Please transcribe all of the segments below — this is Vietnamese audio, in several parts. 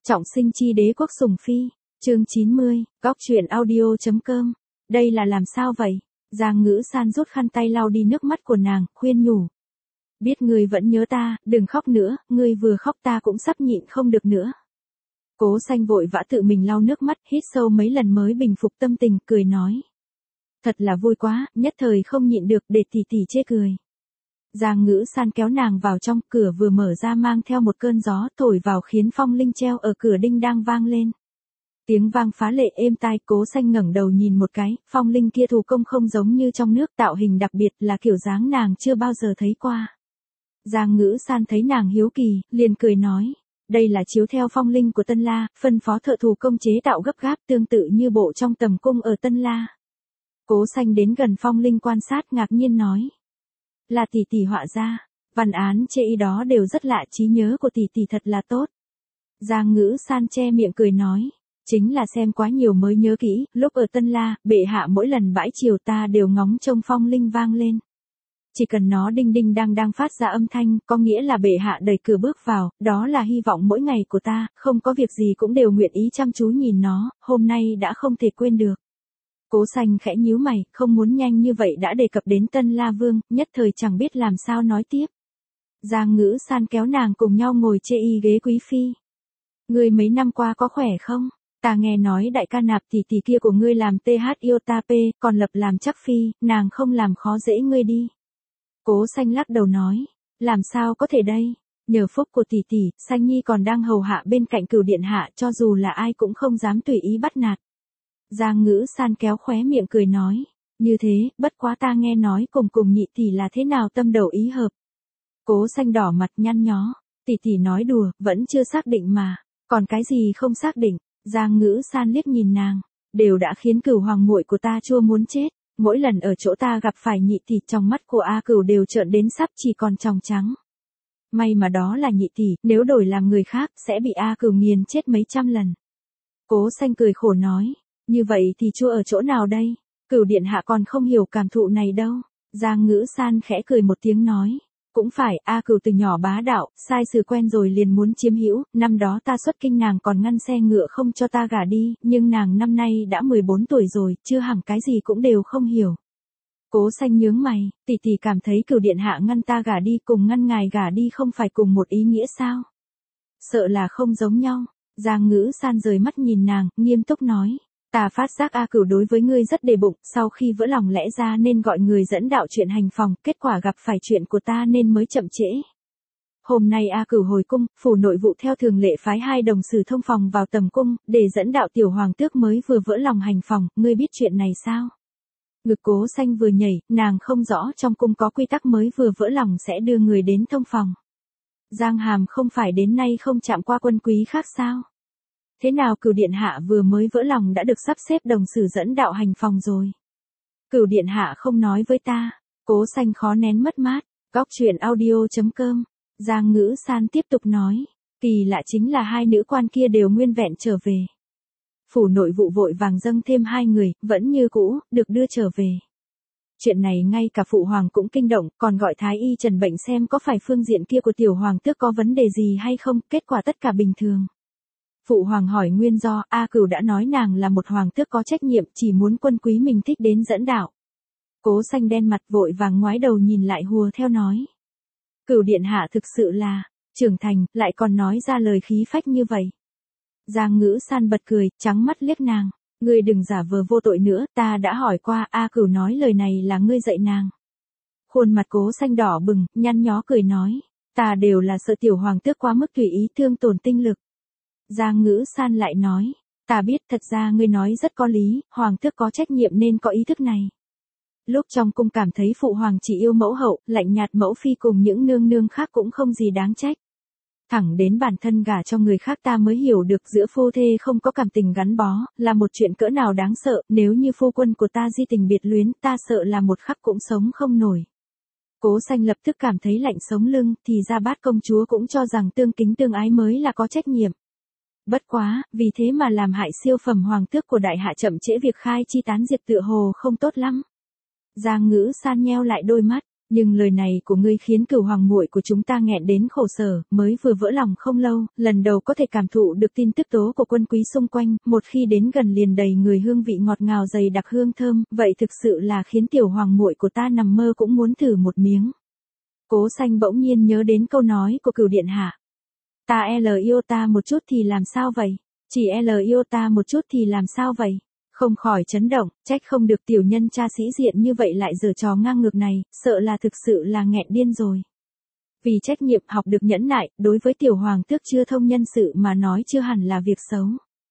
Trọng sinh chi đế quốc sủng phi, chương 90, góc truyện audio.com. Đây là làm sao vậy? Giang Ngữ San rút khăn tay lau đi nước mắt của nàng, khuyên nhủ. Biết ngươi vẫn nhớ ta, đừng khóc nữa, ngươi vừa khóc ta cũng sắp nhịn không được nữa. Cố Xanh vội vã tự mình lau nước mắt, hít sâu mấy lần mới bình phục tâm tình, cười nói. Thật là vui quá, nhất thời không nhịn được để tỷ tỷ chê cười. Giang Ngữ San kéo nàng vào trong, cửa vừa mở ra mang theo một cơn gió thổi vào khiến phong linh treo ở cửa đinh đang vang lên. Tiếng vang phá lệ êm tai. Cố Xanh ngẩng đầu nhìn một cái, phong linh kia thủ công không giống như trong nước, tạo hình đặc biệt, là kiểu dáng nàng chưa bao giờ thấy qua. Giang Ngữ San thấy nàng hiếu kỳ, liền cười nói, đây là chiếu theo phong linh của Tân La, phân phó thợ thủ công chế tạo gấp gáp tương tự như bộ trong tầm cung ở Tân La. Cố Xanh đến gần phong linh quan sát, ngạc nhiên nói. Là tỷ tỷ họa ra, văn án chê y đó đều rất lạ, trí nhớ của tỷ tỷ thật là tốt. Giang Ngữ San che miệng cười nói, chính là xem quá nhiều mới nhớ kỹ, lúc ở Tân La, bệ hạ mỗi lần bãi chiều ta đều ngóng trông phong linh vang lên. Chỉ cần nó đinh đinh đang phát ra âm thanh, có nghĩa là bệ hạ đẩy cửa bước vào, đó là hy vọng mỗi ngày của ta, không có việc gì cũng đều nguyện ý chăm chú nhìn nó, hôm nay đã không thể quên được. Cố Xanh khẽ nhíu mày, không muốn nhanh như vậy đã đề cập đến Tân La Vương, nhất thời chẳng biết làm sao nói tiếp. Giang Ngữ San kéo nàng cùng nhau ngồi chê y ghế quý phi. Ngươi mấy năm qua có khỏe không? Ta nghe nói đại ca Nạp tỷ tỷ kia của ngươi làm TH yêu ta p, còn lập làm chắc phi, nàng không làm khó dễ ngươi đi. Cố Xanh lắc đầu nói, làm sao có thể đây? Nhờ phúc của tỷ tỷ, Xanh Nhi còn đang hầu hạ bên cạnh Cửu điện hạ, cho dù là ai cũng không dám tùy ý bắt nạt. Giang Ngữ San kéo khóe miệng cười nói, như thế, bất quá ta nghe nói cùng nhị tỷ là thế nào tâm đầu ý hợp. Cố Xanh đỏ mặt nhăn nhó, tỷ tỷ nói đùa, vẫn chưa xác định mà, còn cái gì không xác định. Giang Ngữ San liếc nhìn nàng, đều đã khiến Cửu hoàng muội của ta chua muốn chết, mỗi lần ở chỗ ta gặp phải nhị tỷ, trong mắt của A Cửu đều trợn đến sắp chỉ còn tròng trắng. May mà đó là nhị tỷ, nếu đổi làm người khác sẽ bị A Cửu nghiền chết mấy trăm lần. Cố Xanh cười khổ nói. Như vậy thì chua ở chỗ nào đây? Cửu điện hạ còn không hiểu cảm thụ này đâu. Giang Ngữ San khẽ cười một tiếng nói. Cũng phải, A Cửu từ nhỏ bá đạo, sai sử quen rồi liền muốn chiếm hữu, năm đó ta xuất kinh nàng còn ngăn xe ngựa không cho ta gả đi, nhưng nàng năm nay đã 14 tuổi rồi, chưa hẳn cái gì cũng đều không hiểu. Cố Xanh nhướng mày, tỷ tỷ cảm thấy Cửu điện hạ ngăn ta gả đi cùng ngăn ngài gả đi không phải cùng một ý nghĩa sao? Sợ là không giống nhau. Giang Ngữ San rời mắt nhìn nàng, nghiêm túc nói. Ta phát giác A Cửu đối với ngươi rất đề bụng, sau khi vỡ lòng lẽ ra nên gọi người dẫn đạo chuyện hành phòng, kết quả gặp phải chuyện của ta nên mới chậm trễ. Hôm nay A Cửu hồi cung, phủ nội vụ theo thường lệ phái 2 đồng sử thông phòng vào tầm cung, để dẫn đạo tiểu hoàng tước mới vừa vỡ lòng hành phòng, ngươi biết chuyện này sao? Ngực Cố Xanh vừa nhảy, nàng không rõ trong cung có quy tắc mới vừa vỡ lòng sẽ đưa người đến thông phòng. Giang Hàm không phải đến nay không chạm qua quân quý khác sao? Thế nào Cửu điện hạ vừa mới vỡ lòng đã được sắp xếp đồng sử dẫn đạo hành phòng rồi? Cửu điện hạ không nói với ta. Cố Xanh khó nén mất mát. Góc truyện audio.com. Giang Ngữ San tiếp tục nói. Kỳ lạ chính là 2 nữ quan kia đều nguyên vẹn trở về. Phủ nội vụ vội vàng dâng thêm 2 người, vẫn như cũ, được đưa trở về. Chuyện này ngay cả phụ hoàng cũng kinh động, còn gọi thái y trần bệnh xem có phải phương diện kia của tiểu hoàng tước có vấn đề gì hay không, kết quả tất cả bình thường. Phụ hoàng hỏi nguyên do, A Cửu đã nói nàng là một hoàng tước có trách nhiệm, chỉ muốn quân quý mình thích đến dẫn đạo. Cố Xanh đen mặt vội vàng ngoái đầu nhìn lại hùa theo nói. Cửu điện hạ thực sự là, trưởng thành, lại còn nói ra lời khí phách như vậy. Giang Ngữ San bật cười, trắng mắt liếc nàng. Ngươi đừng giả vờ vô tội nữa, ta đã hỏi qua, A Cửu nói lời này là ngươi dạy nàng. Khuôn mặt Cố Xanh đỏ bừng, nhăn nhó cười nói. Ta đều là sợ tiểu hoàng tước quá mức tùy ý thương tổn tinh lực. Giang Ngữ San lại nói, ta biết thật ra ngươi nói rất có lý, hoàng tước có trách nhiệm nên có ý thức này. Lúc trong cung cảm thấy phụ hoàng chỉ yêu mẫu hậu, lạnh nhạt mẫu phi cùng những nương nương khác cũng không gì đáng trách. Thẳng đến bản thân gả cho người khác ta mới hiểu được giữa phu thê không có cảm tình gắn bó, là một chuyện cỡ nào đáng sợ, nếu như phu quân của ta di tình biệt luyến, ta sợ là một khắc cũng sống không nổi. Cố Xanh lập tức cảm thấy lạnh sống lưng, thì ra Bát công chúa cũng cho rằng tương kính tương ái mới là có trách nhiệm. Bất quá, vì thế mà làm hại siêu phẩm hoàng tước của đại hạ chậm trễ việc khai chi tán diệt tựa hồ không tốt lắm. Giang Ngữ San nheo lại đôi mắt, Nhưng lời này của ngươi khiến Cửu hoàng muội của chúng ta nghẹn đến khổ sở, mới vừa vỡ lòng không lâu, lần đầu có thể cảm thụ được tin tức tố của quân quý xung quanh, một khi đến gần liền đầy người hương vị ngọt ngào dày đặc hương thơm, vậy thực sự là khiến tiểu hoàng muội của ta nằm mơ cũng muốn thử một miếng. Cố Xanh bỗng nhiên nhớ đến câu nói của Cửu điện hạ. Ta yêu ta một chút thì làm sao vậy? Chỉ yêu ta một chút thì làm sao vậy? Không khỏi chấn động, trách không được tiểu nhân cha sĩ diện như vậy lại giở trò ngang ngược này, sợ là thực sự là nghẹn điên rồi. Vì trách nhiệm học được nhẫn nại, đối với tiểu hoàng tước chưa thông nhân sự mà nói chưa hẳn là việc xấu.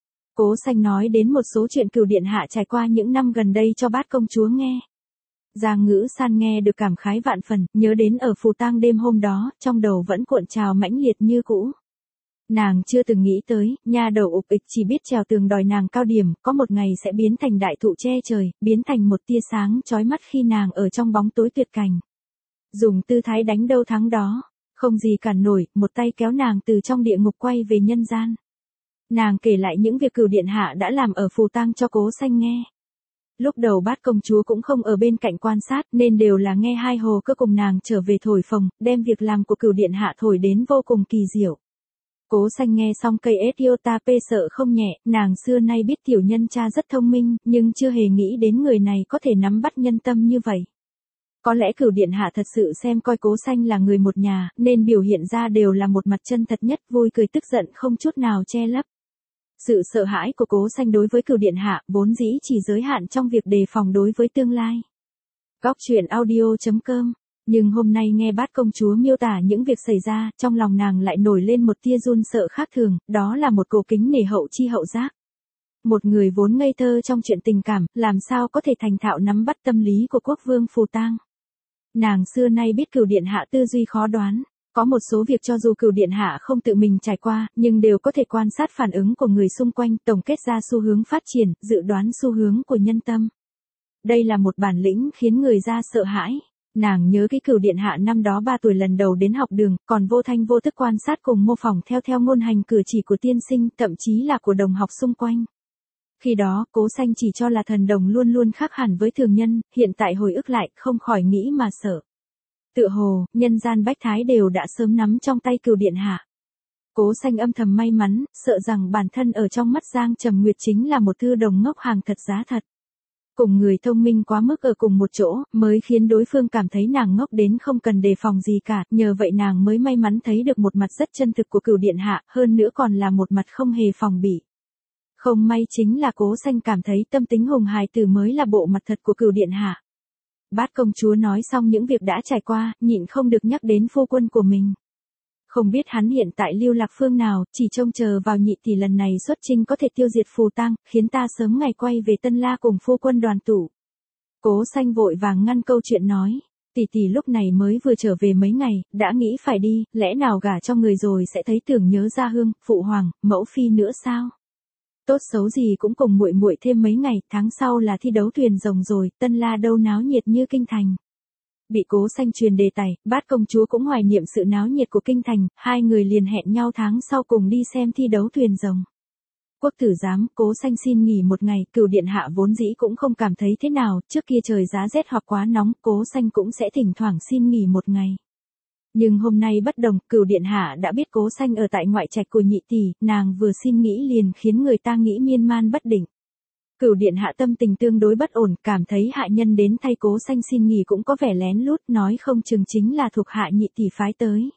Cố Xanh nói đến một số chuyện Cửu điện hạ trải qua những năm gần đây cho Bát công chúa nghe. Giang Ngữ San nghe được cảm khái vạn phần, nhớ đến ở phù tang đêm hôm đó, trong đầu vẫn cuộn trào mãnh liệt như cũ. Nàng chưa từng nghĩ tới, nha đầu ục ịch chỉ biết trèo tường đòi nàng cao điểm, có một ngày sẽ biến thành đại thụ che trời, biến thành một tia sáng chói mắt khi nàng ở trong bóng tối tuyệt cảnh. Dùng tư thái đánh đâu thắng đó, không gì cản nổi, một tay kéo nàng từ trong địa ngục quay về nhân gian. Nàng kể lại những việc Cửu điện hạ đã làm ở phù tang cho Cố Xanh nghe. Lúc đầu Bát công chúa cũng không ở bên cạnh quan sát nên đều là nghe hai hồ cơ cùng nàng trở về thổi phồng, đem việc làm của Cửu điện hạ thổi đến vô cùng kỳ diệu. Cố Xanh nghe xong cây Etiotapé sợ không nhẹ, nàng xưa nay biết tiểu nhân cha rất thông minh, nhưng chưa hề nghĩ đến người này có thể nắm bắt nhân tâm như vậy. Có lẽ Cửu điện hạ thật sự xem coi Cố Xanh là người một nhà, nên biểu hiện ra đều là một mặt chân thật nhất, vui cười tức giận không chút nào che lấp. Sự sợ hãi của Cố Xanh đối với Cửu điện hạ vốn dĩ chỉ giới hạn trong việc đề phòng đối với tương lai. Góc truyện audio.com. Nhưng hôm nay nghe Bát công chúa miêu tả những việc xảy ra, trong lòng nàng lại nổi lên một tia run sợ khác thường, đó là một cổ kính nể hậu chi hậu giác. Một người vốn ngây thơ trong chuyện tình cảm, làm sao có thể thành thạo nắm bắt tâm lý của quốc vương phù tang. Nàng xưa nay biết Cửu điện hạ tư duy khó đoán. Có một số việc cho dù Cửu điện hạ không tự mình trải qua, nhưng đều có thể quan sát phản ứng của người xung quanh, tổng kết ra xu hướng phát triển, dự đoán xu hướng của nhân tâm. Đây là một bản lĩnh khiến người ra sợ hãi. Nàng nhớ cái Cửu điện hạ năm đó 3 tuổi lần đầu đến học đường, còn vô thanh vô thức quan sát cùng mô phỏng theo ngôn hành cử chỉ của tiên sinh, thậm chí là của đồng học xung quanh. Khi đó, Cố Xanh chỉ cho là thần đồng luôn luôn khác hẳn với thường nhân, hiện tại hồi ức lại, không khỏi nghĩ mà sợ. Tựa hồ, nhân gian bách thái đều đã sớm nắm trong tay Cửu điện hạ. Cố Xanh âm thầm may mắn, sợ rằng bản thân ở trong mắt Giang Trầm Nguyệt chính là một thư đồng ngốc hàng thật giá thật. Cùng người thông minh quá mức ở cùng một chỗ, mới khiến đối phương cảm thấy nàng ngốc đến không cần đề phòng gì cả, nhờ vậy nàng mới may mắn thấy được một mặt rất chân thực của Cửu điện hạ, hơn nữa còn là một mặt không hề phòng bị. Không may chính là Cố Xanh cảm thấy tâm tính hùng hài tử mới là bộ mặt thật của Cửu điện hạ. Bát công chúa nói xong những việc đã trải qua, nhịn không được nhắc đến phu quân của mình. Không biết hắn hiện tại lưu lạc phương nào, chỉ trông chờ vào nhị tỷ lần này xuất chinh có thể tiêu diệt phù tang, khiến ta sớm ngày quay về Tân La cùng phu quân đoàn tụ. Cố Xanh vội vàng ngăn câu chuyện nói, tỷ tỷ lúc này mới vừa trở về mấy ngày, đã nghĩ phải đi, lẽ nào gả cho người rồi sẽ thấy tưởng nhớ gia hương, phụ hoàng, mẫu phi nữa sao? Tốt xấu gì cũng cùng muội muội thêm mấy ngày, tháng sau là thi đấu thuyền rồng rồi, Tân La đâu náo nhiệt như kinh thành. Bị Cố Xanh truyền đề tài, Bát công chúa cũng hoài niệm sự náo nhiệt của kinh thành, hai người liền hẹn nhau tháng sau cùng đi xem thi đấu thuyền rồng. Quốc tử giám, Cố Xanh xin nghỉ một ngày, Cửu điện hạ vốn dĩ cũng không cảm thấy thế nào, trước kia trời giá rét hoặc quá nóng, Cố Xanh cũng sẽ thỉnh thoảng xin nghỉ một ngày. Nhưng hôm nay bất đồng, Cửu điện hạ đã biết Cố Xanh ở tại ngoại trạch của nhị tỷ, nàng vừa xin nghỉ liền khiến người ta nghĩ miên man bất định. Cửu điện hạ tâm tình tương đối bất ổn, cảm thấy hạ nhân đến thay Cố Xanh xin nghỉ cũng có vẻ lén lút, nói không chừng chính là thuộc hạ nhị tỷ phái tới.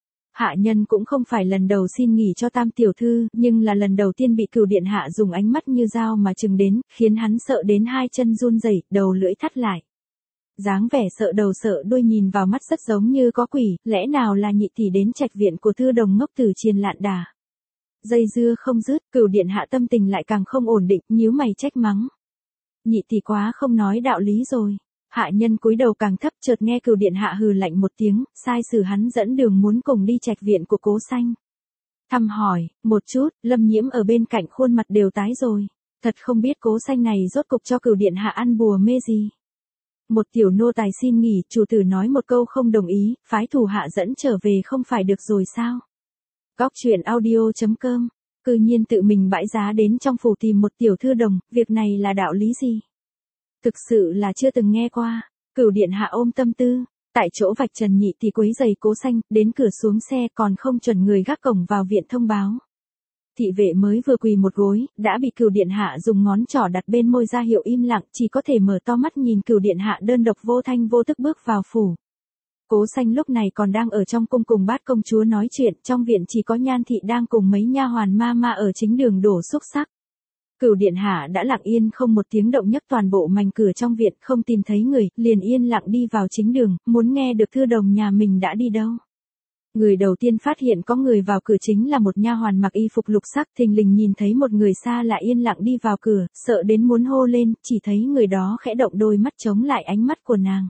Hạ nhân cũng không phải lần đầu xin nghỉ cho Tam tiểu thư, nhưng là lần đầu tiên bị Cửu điện hạ dùng ánh mắt như dao mà chừng đến, khiến hắn sợ đến hai chân run rẩy, đầu lưỡi thắt lại. Dáng vẻ sợ đầu sợ đuôi nhìn vào mắt rất giống như có quỷ, lẽ nào là nhị tỷ đến trạch viện của thư đồng ngốc Tử Triền lạn đà. Dây dưa không dứt, Cửu điện hạ tâm tình lại càng không ổn định, nhíu mày trách mắng. Nhị tỷ quá không nói đạo lý rồi. Hạ nhân cúi đầu càng thấp, chợt nghe Cửu điện hạ hừ lạnh một tiếng, sai sử hắn dẫn đường muốn cùng đi trạch viện của Cố Xanh. Thăm hỏi, một chút, Lâm Nhiễm ở bên cạnh khuôn mặt đều tái rồi. Thật không biết Cố Xanh này rốt cục cho Cửu điện hạ ăn bùa mê gì. Một tiểu nô tài xin nghỉ, chủ tử nói một câu không đồng ý, phái thủ hạ dẫn trở về không phải được rồi sao? Góc truyện audio.com. Cư nhiên tự mình bãi giá đến trong phủ tìm một tiểu thư đồng, việc này là đạo lý gì? Thực sự là chưa từng nghe qua. Cửu điện hạ ôm tâm tư, Tại chỗ vạch trần nhị thì quấy giày Cố Xanh, đến cửa xuống xe còn không chuẩn người gác cổng vào viện thông báo. Thị vệ mới vừa quỳ một gối, đã bị Cửu điện hạ dùng ngón trỏ đặt bên môi ra hiệu im lặng, chỉ có thể mở to mắt nhìn Cửu điện hạ đơn độc vô thanh vô tức bước vào phủ. Cố Xanh lúc này còn đang ở trong cung cùng Bát công chúa nói chuyện, trong viện chỉ có Nhan thị đang cùng mấy nha hoàn ma ở chính đường đổ xúc sắc. Cửu điện hạ đã lặng yên không một tiếng động nhấc toàn bộ mành cửa trong viện, không tìm thấy người, liền yên lặng đi vào chính đường, muốn nghe được thư đồng nhà mình đã đi đâu. Người đầu tiên phát hiện có người vào cửa chính là một nha hoàn mặc y phục lục sắc, thình lình nhìn thấy một người xa lạ yên lặng đi vào cửa, sợ đến muốn hô lên, chỉ thấy người đó khẽ động đôi mắt chống lại ánh mắt của nàng.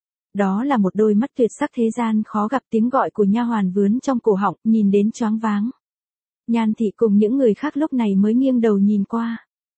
Đó là một đôi mắt tuyệt sắc thế gian khó gặp, tiếng gọi của nha hoàn vướn trong cổ họng, nhìn đến choáng váng. Nhan thị cùng những người khác lúc này mới nghiêng đầu nhìn qua.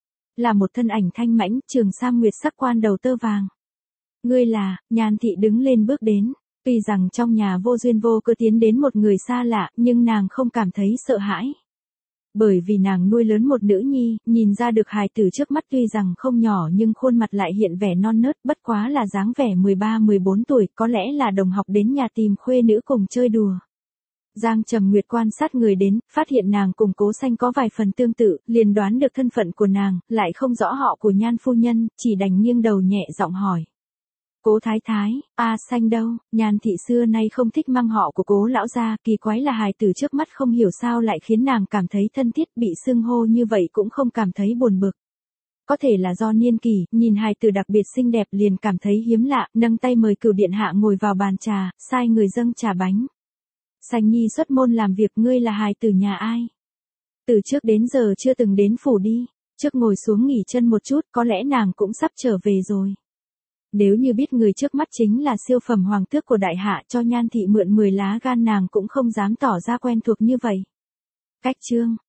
Là một thân ảnh thanh mãnh, trường sam nguyệt sắc, quan đầu tơ vàng. Ngươi là, Nhan thị đứng lên bước đến. Tuy rằng trong nhà vô duyên vô cớ tiến đến một người xa lạ, nhưng nàng không cảm thấy sợ hãi. Bởi vì nàng nuôi lớn một nữ nhi, nhìn ra được hài tử trước mắt tuy rằng không nhỏ nhưng khuôn mặt lại hiện vẻ non nớt, bất quá là dáng vẻ 13-14 tuổi, có lẽ là đồng học đến nhà tìm khuê nữ cùng chơi đùa. Giang Trầm Nguyệt quan sát người đến, phát hiện nàng cùng Cố Xanh có vài phần tương tự, liền đoán được thân phận của nàng, lại không rõ họ của Nhan phu nhân, chỉ đành nghiêng đầu nhẹ giọng hỏi. Cố thái thái, Xanh đâu? Nhan thị xưa nay không thích mang họ của Cố lão gia, kỳ quái là hài tử trước mắt không hiểu sao lại khiến nàng cảm thấy thân thiết, bị xưng hô như vậy cũng không cảm thấy buồn bực. Có thể là do niên kỷ, nhìn hài tử đặc biệt xinh đẹp liền cảm thấy hiếm lạ, nâng tay mời Cửu điện hạ ngồi vào bàn trà, sai người dâng trà bánh. Xanh nhi xuất môn làm việc, ngươi là hài tử nhà ai? Từ trước đến giờ chưa từng đến phủ đi, trước ngồi xuống nghỉ chân một chút, có lẽ nàng cũng sắp trở về rồi. Nếu như biết người trước mắt chính là siêu phẩm hoàng tước của đại hạ, cho Nhan thị mượn 10 lá gan nàng cũng không dám tỏ ra quen thuộc như vậy. Cách chương